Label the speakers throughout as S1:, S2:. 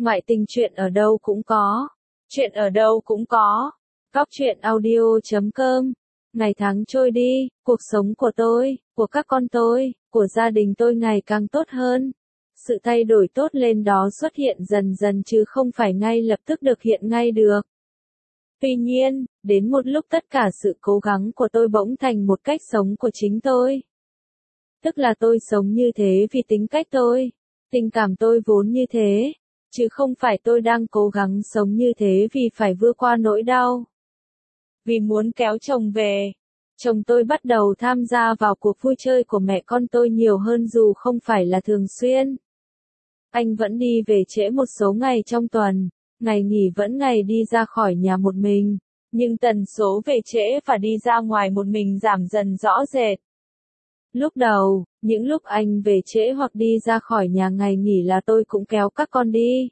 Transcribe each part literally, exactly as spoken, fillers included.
S1: Ngoại tình chuyện ở đâu cũng có. Chuyện ở đâu cũng có. Góc chuyện audio chấm com. Ngày tháng trôi đi, cuộc sống của tôi, của các con tôi, của gia đình tôi ngày càng tốt hơn. Sự thay đổi tốt lên đó xuất hiện dần dần chứ không phải ngay lập tức được hiện ngay được. Tuy nhiên, đến một lúc tất cả sự cố gắng của tôi bỗng thành một cách sống của chính tôi. Tức là tôi sống như thế vì tính cách tôi, tình cảm tôi vốn như thế, chứ không phải tôi đang cố gắng sống như thế vì phải vượt qua nỗi đau. Vì muốn kéo chồng về, chồng tôi bắt đầu tham gia vào cuộc vui chơi của mẹ con tôi nhiều hơn dù không phải là thường xuyên. Anh vẫn đi về trễ một số ngày trong tuần, ngày nghỉ vẫn ngày đi ra khỏi nhà một mình, nhưng tần số về trễ và đi ra ngoài một mình giảm dần rõ rệt. Lúc đầu, những lúc anh về trễ hoặc đi ra khỏi nhà ngày nghỉ là tôi cũng kéo các con đi.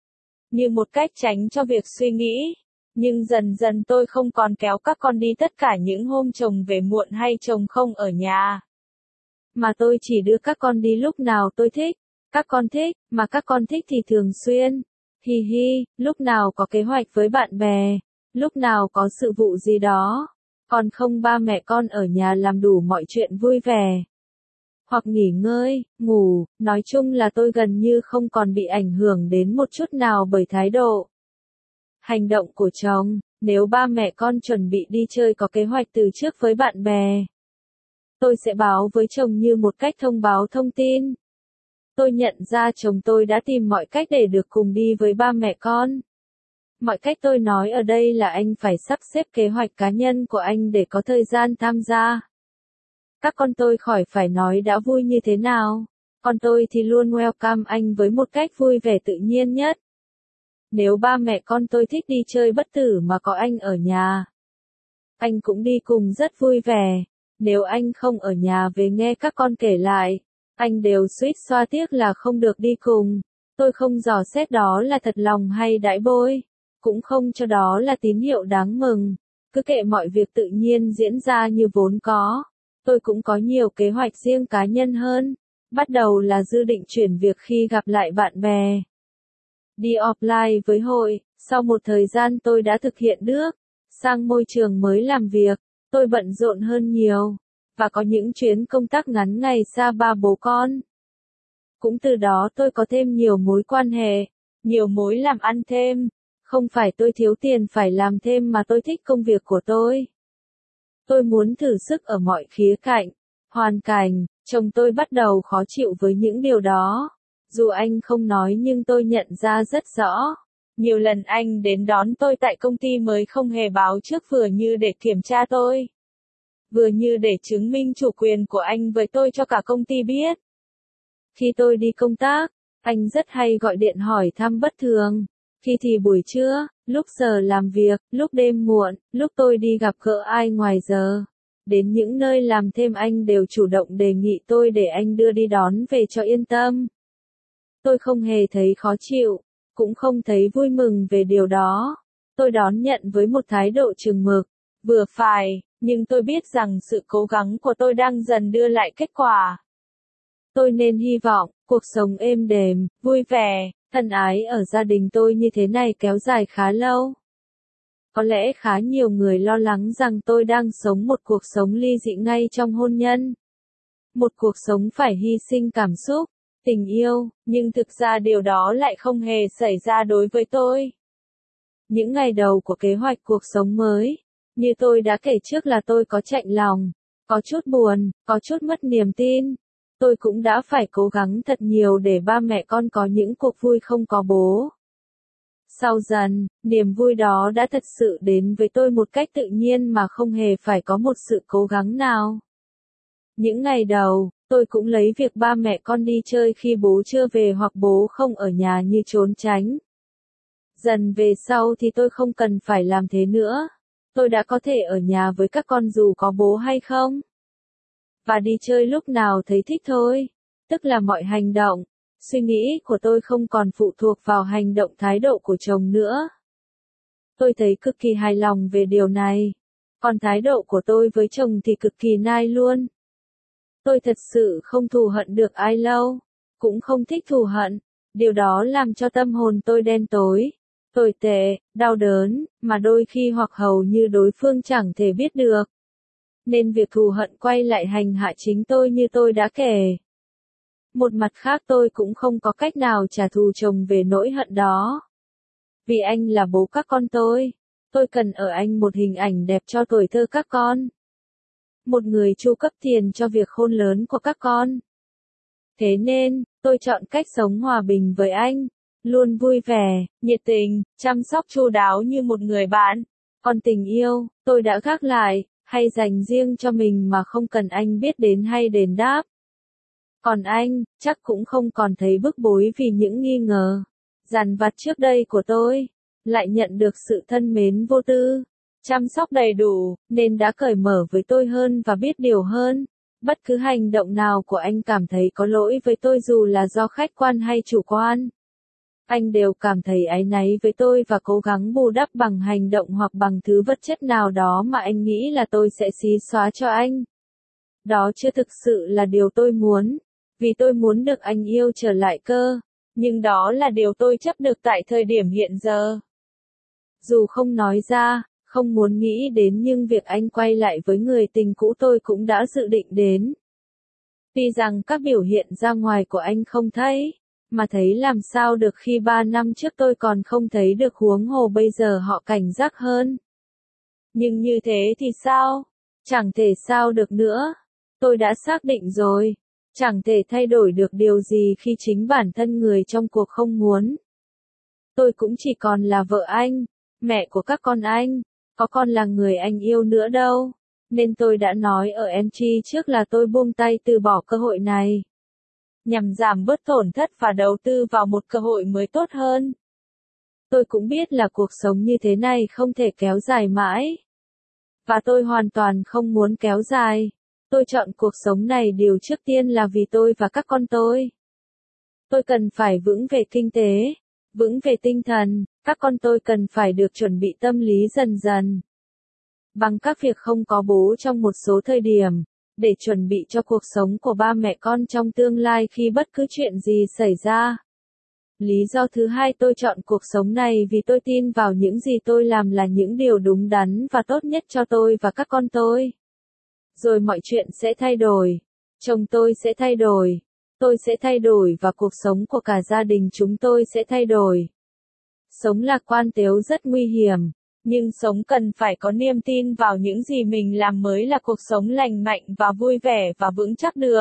S1: Như một cách tránh cho việc suy nghĩ. Nhưng dần dần tôi không còn kéo các con đi tất cả những hôm chồng về muộn hay chồng không ở nhà. Mà tôi chỉ đưa các con đi lúc nào tôi thích. Các con thích, mà các con thích thì thường xuyên. Hi hi, lúc nào có kế hoạch với bạn bè. Lúc nào có sự vụ gì đó. Còn không ba mẹ con ở nhà làm đủ mọi chuyện vui vẻ. Hoặc nghỉ ngơi, ngủ, nói chung là tôi gần như không còn bị ảnh hưởng đến một chút nào bởi thái độ. Hành động của chồng, nếu ba mẹ con chuẩn bị đi chơi có kế hoạch từ trước với bạn bè. Tôi sẽ báo với chồng như một cách thông báo thông tin. Tôi nhận ra chồng tôi đã tìm mọi cách để được cùng đi với ba mẹ con. Mọi cách tôi nói ở đây là anh phải sắp xếp kế hoạch cá nhân của anh để có thời gian tham gia. Các con tôi khỏi phải nói đã vui như thế nào. Con tôi thì luôn welcome anh với một cách vui vẻ tự nhiên nhất. Nếu ba mẹ con tôi thích đi chơi bất tử mà có anh ở nhà, anh cũng đi cùng rất vui vẻ. Nếu anh không ở nhà về nghe các con kể lại, anh đều suýt xoa tiếc là không được đi cùng. Tôi không dò xét đó là thật lòng hay đãi bôi, cũng không cho đó là tín hiệu đáng mừng. Cứ kệ mọi việc tự nhiên diễn ra như vốn có. Tôi cũng có nhiều kế hoạch riêng cá nhân hơn. Bắt đầu là dự định chuyển việc khi gặp lại bạn bè. Đi offline với hội, sau một thời gian tôi đã thực hiện bước sang môi trường mới làm việc, tôi bận rộn hơn nhiều, và có những chuyến công tác ngắn ngày xa ba bố con. Cũng từ đó tôi có thêm nhiều mối quan hệ, nhiều mối làm ăn thêm, không phải tôi thiếu tiền phải làm thêm mà tôi thích công việc của tôi. Tôi muốn thử sức ở mọi khía cạnh, hoàn cảnh, chồng tôi bắt đầu khó chịu với những điều đó. Dù anh không nói nhưng tôi nhận ra rất rõ. Nhiều lần anh đến đón tôi tại công ty mới không hề báo trước vừa như để kiểm tra tôi. Vừa như để chứng minh chủ quyền của anh với tôi cho cả công ty biết. Khi tôi đi công tác, anh rất hay gọi điện hỏi thăm bất thường. Khi thì buổi trưa, lúc giờ làm việc, lúc đêm muộn, lúc tôi đi gặp gỡ ai ngoài giờ. Đến những nơi làm thêm anh đều chủ động đề nghị tôi để anh đưa đi đón về cho yên tâm. Tôi không hề thấy khó chịu, cũng không thấy vui mừng về điều đó. Tôi đón nhận với một thái độ chừng mực, vừa phải, nhưng tôi biết rằng sự cố gắng của tôi đang dần đưa lại kết quả. Tôi nên hy vọng, cuộc sống êm đềm, vui vẻ, thân ái ở gia đình tôi như thế này kéo dài khá lâu. Có lẽ khá nhiều người lo lắng rằng tôi đang sống một cuộc sống ly dị ngay trong hôn nhân. Một cuộc sống phải hy sinh cảm xúc, tình yêu, nhưng thực ra điều đó lại không hề xảy ra đối với tôi. Những ngày đầu của kế hoạch cuộc sống mới, như tôi đã kể trước là tôi có chạnh lòng, có chút buồn, có chút mất niềm tin. Tôi cũng đã phải cố gắng thật nhiều để ba mẹ con có những cuộc vui không có bố. Sau dần, niềm vui đó đã thật sự đến với tôi một cách tự nhiên mà không hề phải có một sự cố gắng nào. Những ngày đầu, tôi cũng lấy việc ba mẹ con đi chơi khi bố chưa về hoặc bố không ở nhà như trốn tránh. Dần về sau thì tôi không cần phải làm thế nữa. Tôi đã có thể ở nhà với các con dù có bố hay không. Và đi chơi lúc nào thấy thích thôi. Tức là mọi hành động, suy nghĩ của tôi không còn phụ thuộc vào hành động thái độ của chồng nữa. Tôi thấy cực kỳ hài lòng về điều này. Còn thái độ của tôi với chồng thì cực kỳ nai luôn. Tôi thật sự không thù hận được ai lâu. Cũng không thích thù hận. Điều đó làm cho tâm hồn tôi đen tối, tồi tệ, đau đớn, mà đôi khi hoặc hầu như đối phương chẳng thể biết được. Nên việc thù hận quay lại hành hạ chính tôi như tôi đã kể. Một mặt khác tôi cũng không có cách nào trả thù chồng về nỗi hận đó. Vì anh là bố các con tôi, tôi cần ở anh một hình ảnh đẹp cho tuổi thơ các con. Một người chu cấp tiền cho việc khôn lớn của các con. Thế nên, tôi chọn cách sống hòa bình với anh, luôn vui vẻ, nhiệt tình, chăm sóc chu đáo như một người bạn. Còn tình yêu, tôi đã gác lại, hay dành riêng cho mình mà không cần anh biết đến hay đền đáp. Còn anh, chắc cũng không còn thấy bức bối vì những nghi ngờ, dằn vặt trước đây của tôi, lại nhận được sự thân mến vô tư, chăm sóc đầy đủ, nên đã cởi mở với tôi hơn và biết điều hơn. Bất cứ hành động nào của anh cảm thấy có lỗi với tôi dù là do khách quan hay chủ quan, anh đều cảm thấy áy náy với tôi và cố gắng bù đắp bằng hành động hoặc bằng thứ vật chất nào đó mà anh nghĩ là tôi sẽ xí xóa cho anh. Đó chưa thực sự là điều tôi muốn, vì tôi muốn được anh yêu trở lại cơ, nhưng đó là điều tôi chấp được tại thời điểm hiện giờ. Dù không nói ra, không muốn nghĩ đến nhưng việc anh quay lại với người tình cũ tôi cũng đã dự định đến. Tuy rằng các biểu hiện ra ngoài của anh không thấy, mà thấy làm sao được khi ba năm trước tôi còn không thấy được, huống hồ bây giờ họ cảnh giác hơn. Nhưng như thế thì sao? Chẳng thể sao được nữa. Tôi đã xác định rồi. Chẳng thể thay đổi được điều gì khi chính bản thân người trong cuộc không muốn. Tôi cũng chỉ còn là vợ anh, mẹ của các con anh, có còn là người anh yêu nữa đâu. Nên tôi đã nói ở em gi trước là tôi buông tay từ bỏ cơ hội này, nhằm giảm bớt tổn thất và đầu tư vào một cơ hội mới tốt hơn. Tôi cũng biết là cuộc sống như thế này không thể kéo dài mãi. Và tôi hoàn toàn không muốn kéo dài. Tôi chọn cuộc sống này điều trước tiên là vì tôi và các con tôi. Tôi cần phải vững về kinh tế, vững về tinh thần, các con tôi cần phải được chuẩn bị tâm lý dần dần. Bằng các việc không có bố trong một số thời điểm, để chuẩn bị cho cuộc sống của ba mẹ con trong tương lai khi bất cứ chuyện gì xảy ra. Lý do thứ hai tôi chọn cuộc sống này vì tôi tin vào những gì tôi làm là những điều đúng đắn và tốt nhất cho tôi và các con tôi. Rồi mọi chuyện sẽ thay đổi. Chồng tôi sẽ thay đổi. Tôi sẽ thay đổi và cuộc sống của cả gia đình chúng tôi sẽ thay đổi. Sống lạc quan tếu rất nguy hiểm. Nhưng sống cần phải có niềm tin vào những gì mình làm mới là cuộc sống lành mạnh và vui vẻ và vững chắc được.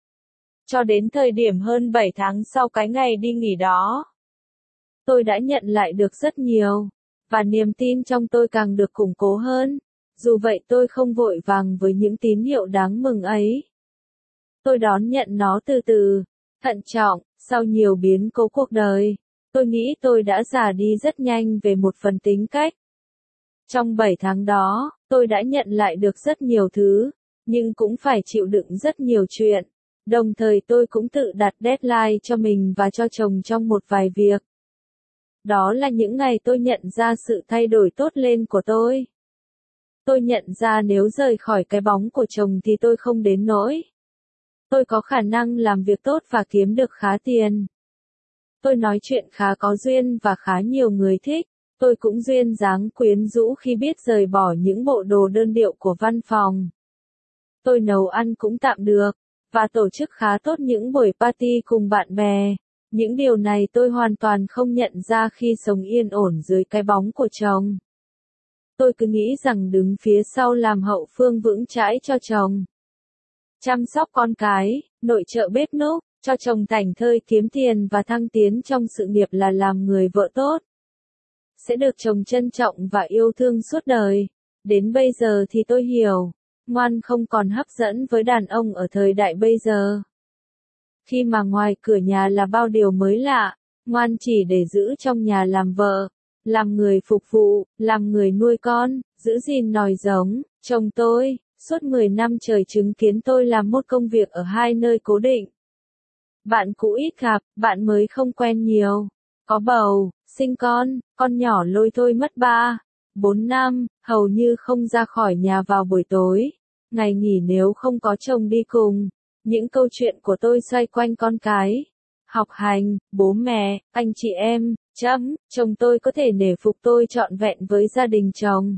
S1: Cho đến thời điểm hơn bảy tháng sau cái ngày đi nghỉ đó, tôi đã nhận lại được rất nhiều, và niềm tin trong tôi càng được củng cố hơn. Dù vậy tôi không vội vàng với những tín hiệu đáng mừng ấy. Tôi đón nhận nó từ từ, thận trọng, sau nhiều biến cố cuộc đời. Tôi nghĩ tôi đã già đi rất nhanh về một phần tính cách. Trong bảy tháng đó, tôi đã nhận lại được rất nhiều thứ, nhưng cũng phải chịu đựng rất nhiều chuyện. Đồng thời tôi cũng tự đặt deadline cho mình và cho chồng trong một vài việc. Đó là những ngày tôi nhận ra sự thay đổi tốt lên của tôi. Tôi nhận ra nếu rời khỏi cái bóng của chồng thì tôi không đến nỗi. Tôi có khả năng làm việc tốt và kiếm được khá tiền. Tôi nói chuyện khá có duyên và khá nhiều người thích. Tôi cũng duyên dáng quyến rũ khi biết rời bỏ những bộ đồ đơn điệu của văn phòng. Tôi nấu ăn cũng tạm được, và tổ chức khá tốt những buổi party cùng bạn bè. Những điều này tôi hoàn toàn không nhận ra khi sống yên ổn dưới cái bóng của chồng. Tôi cứ nghĩ rằng đứng phía sau làm hậu phương vững chãi cho chồng. Chăm sóc con cái, nội trợ bếp núc, cho chồng thảnh thơi kiếm tiền và thăng tiến trong sự nghiệp là làm người vợ tốt. Sẽ được chồng trân trọng và yêu thương suốt đời. Đến bây giờ thì tôi hiểu, ngoan không còn hấp dẫn với đàn ông ở thời đại bây giờ. Khi mà ngoài cửa nhà là bao điều mới lạ, ngoan chỉ để giữ trong nhà làm vợ, làm người phục vụ, làm người nuôi con, giữ gìn nòi giống. Chồng tôi, suốt mười năm trời chứng kiến tôi làm một công việc ở hai nơi cố định. Bạn cũ ít gặp, bạn mới không quen nhiều. Có bầu, sinh con, con nhỏ lôi thôi mất ba, bốn năm, hầu như không ra khỏi nhà vào buổi tối. Ngày nghỉ nếu không có chồng đi cùng. Những câu chuyện của tôi xoay quanh con cái. học hành, bố mẹ, anh chị em, chấm, chồng tôi có thể nể phục tôi trọn vẹn với gia đình chồng.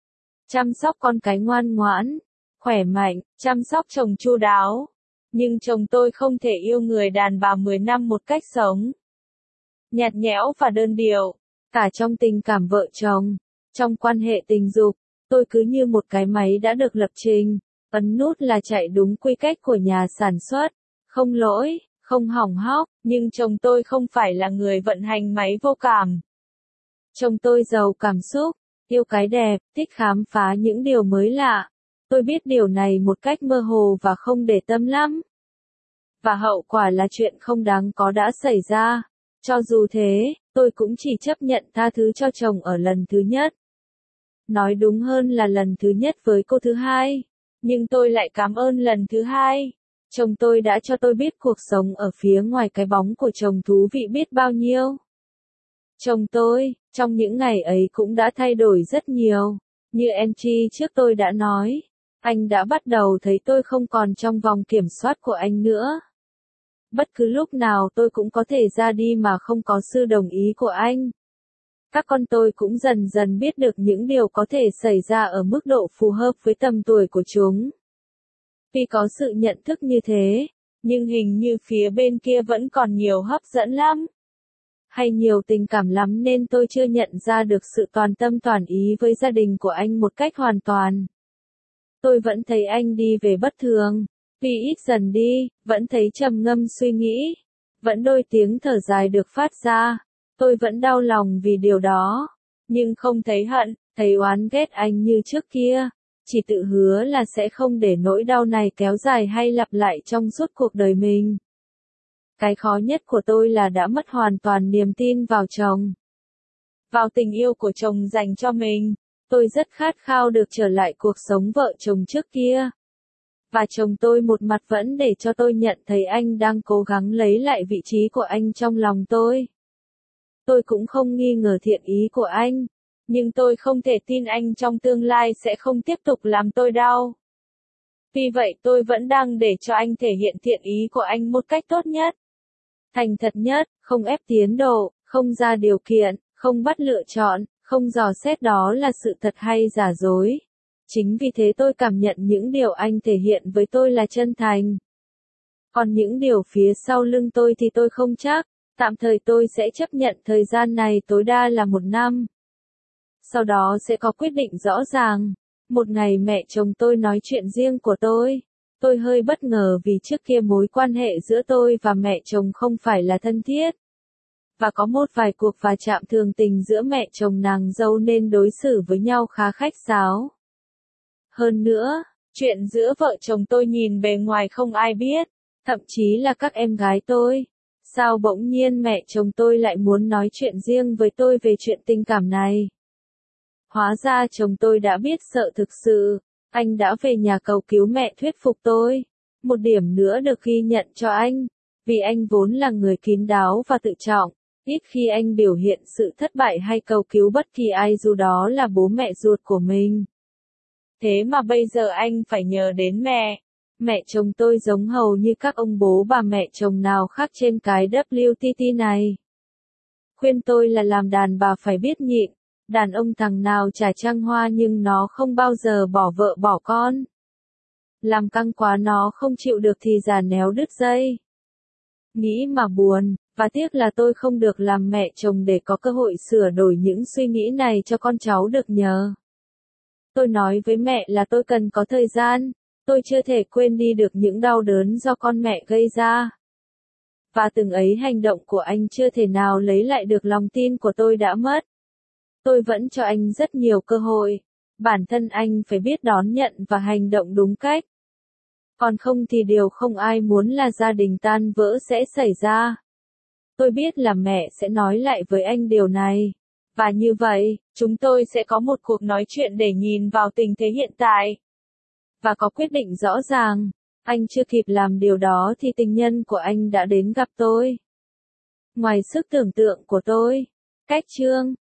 S1: Chăm sóc con cái ngoan ngoãn, khỏe mạnh, chăm sóc chồng chu đáo. Nhưng chồng tôi không thể yêu người đàn bà mười năm một cách sống nhạt nhẽo và đơn điệu. Cả trong tình cảm vợ chồng, trong quan hệ tình dục, tôi cứ như một cái máy đã được lập trình, ấn nút là chạy đúng quy cách của nhà sản xuất, không lỗi, không hỏng hóc, nhưng chồng tôi không phải là người vận hành máy vô cảm. Chồng tôi giàu cảm xúc, yêu cái đẹp, thích khám phá những điều mới lạ. Tôi biết điều này một cách mơ hồ và không để tâm lắm. Và hậu quả là chuyện không đáng có đã xảy ra. Cho dù thế, tôi cũng chỉ chấp nhận tha thứ cho chồng ở lần thứ nhất. Nói đúng hơn là lần thứ nhất với cô thứ hai. Nhưng tôi lại cảm ơn lần thứ hai. Chồng tôi đã cho tôi biết cuộc sống ở phía ngoài cái bóng của chồng thú vị biết bao nhiêu. Chồng tôi, trong những ngày ấy cũng đã thay đổi rất nhiều. Như Angie trước tôi đã nói, anh đã bắt đầu thấy tôi không còn trong vòng kiểm soát của anh nữa. Bất cứ lúc nào tôi cũng có thể ra đi mà không có sự đồng ý của anh. Các con tôi cũng dần dần biết được những điều có thể xảy ra ở mức độ phù hợp với tầm tuổi của chúng. Vì có sự nhận thức như thế, nhưng hình như phía bên kia vẫn còn nhiều hấp dẫn lắm. Hay nhiều tình cảm lắm nên tôi chưa nhận ra được sự toàn tâm toàn ý với gia đình của anh một cách hoàn toàn. Tôi vẫn thấy anh đi về bất thường, vì ít dần đi, vẫn thấy trầm ngâm suy nghĩ, vẫn đôi tiếng thở dài được phát ra. Tôi vẫn đau lòng vì điều đó, nhưng không thấy hận, thấy oán ghét anh như trước kia. Chỉ tự hứa là sẽ không để nỗi đau này kéo dài hay lặp lại trong suốt cuộc đời mình. Cái khó nhất của tôi là đã mất hoàn toàn niềm tin vào chồng. Vào tình yêu của chồng dành cho mình, tôi rất khát khao được trở lại cuộc sống vợ chồng trước kia. Và chồng tôi một mặt vẫn để cho tôi nhận thấy anh đang cố gắng lấy lại vị trí của anh trong lòng tôi. Tôi cũng không nghi ngờ thiện ý của anh, nhưng tôi không thể tin anh trong tương lai sẽ không tiếp tục làm tôi đau. Vì vậy tôi vẫn đang để cho anh thể hiện thiện ý của anh một cách tốt nhất. Thành thật nhất, không ép tiến độ, không ra điều kiện, không bắt lựa chọn, không dò xét đó là sự thật hay giả dối. Chính vì thế tôi cảm nhận những điều anh thể hiện với tôi là chân thành. Còn những điều phía sau lưng tôi thì tôi không chắc, tạm thời tôi sẽ chấp nhận thời gian này tối đa là một năm. Sau đó sẽ có quyết định rõ ràng. Một ngày mẹ chồng tôi nói chuyện riêng của tôi. Tôi hơi bất ngờ vì trước kia mối quan hệ giữa tôi và mẹ chồng không phải là thân thiết. Và có một vài cuộc va chạm thường tình giữa mẹ chồng nàng dâu nên đối xử với nhau khá khách sáo. Hơn nữa, chuyện giữa vợ chồng tôi nhìn bề ngoài không ai biết, thậm chí là các em gái tôi. Sao bỗng nhiên mẹ chồng tôi lại muốn nói chuyện riêng với tôi về chuyện tình cảm này? Hóa ra chồng tôi đã biết sợ thực sự, anh đã về nhà cầu cứu mẹ thuyết phục tôi. Một điểm nữa được ghi nhận cho anh, vì anh vốn là người kín đáo và tự trọng, ít khi anh biểu hiện sự thất bại hay cầu cứu bất kỳ ai dù đó là bố mẹ ruột của mình. Thế mà bây giờ anh phải nhờ đến mẹ. Mẹ chồng tôi giống hầu như các ông bố bà mẹ chồng nào khác trên cái W T T này. Khuyên tôi là làm đàn bà phải biết nhịn, đàn ông thằng nào chả trăng hoa nhưng nó không bao giờ bỏ vợ bỏ con. Làm căng quá nó không chịu được thì già néo đứt dây. Nghĩ mà buồn, và tiếc là tôi không được làm mẹ chồng để có cơ hội sửa đổi những suy nghĩ này cho con cháu được nhờ. Tôi nói với mẹ là tôi cần có thời gian, tôi chưa thể quên đi được những đau đớn do con mẹ gây ra. Và từng ấy hành động của anh chưa thể nào lấy lại được lòng tin của tôi đã mất. Tôi vẫn cho anh rất nhiều cơ hội, bản thân anh phải biết đón nhận và hành động đúng cách. Còn không thì điều không ai muốn là gia đình tan vỡ sẽ xảy ra. Tôi biết là mẹ sẽ nói lại với anh điều này. Và như vậy, chúng tôi sẽ có một cuộc nói chuyện để nhìn vào tình thế hiện tại. Và có quyết định rõ ràng. Anh chưa kịp làm điều đó thì tình nhân của anh đã đến gặp tôi. Ngoài sức tưởng tượng của tôi. Cách chương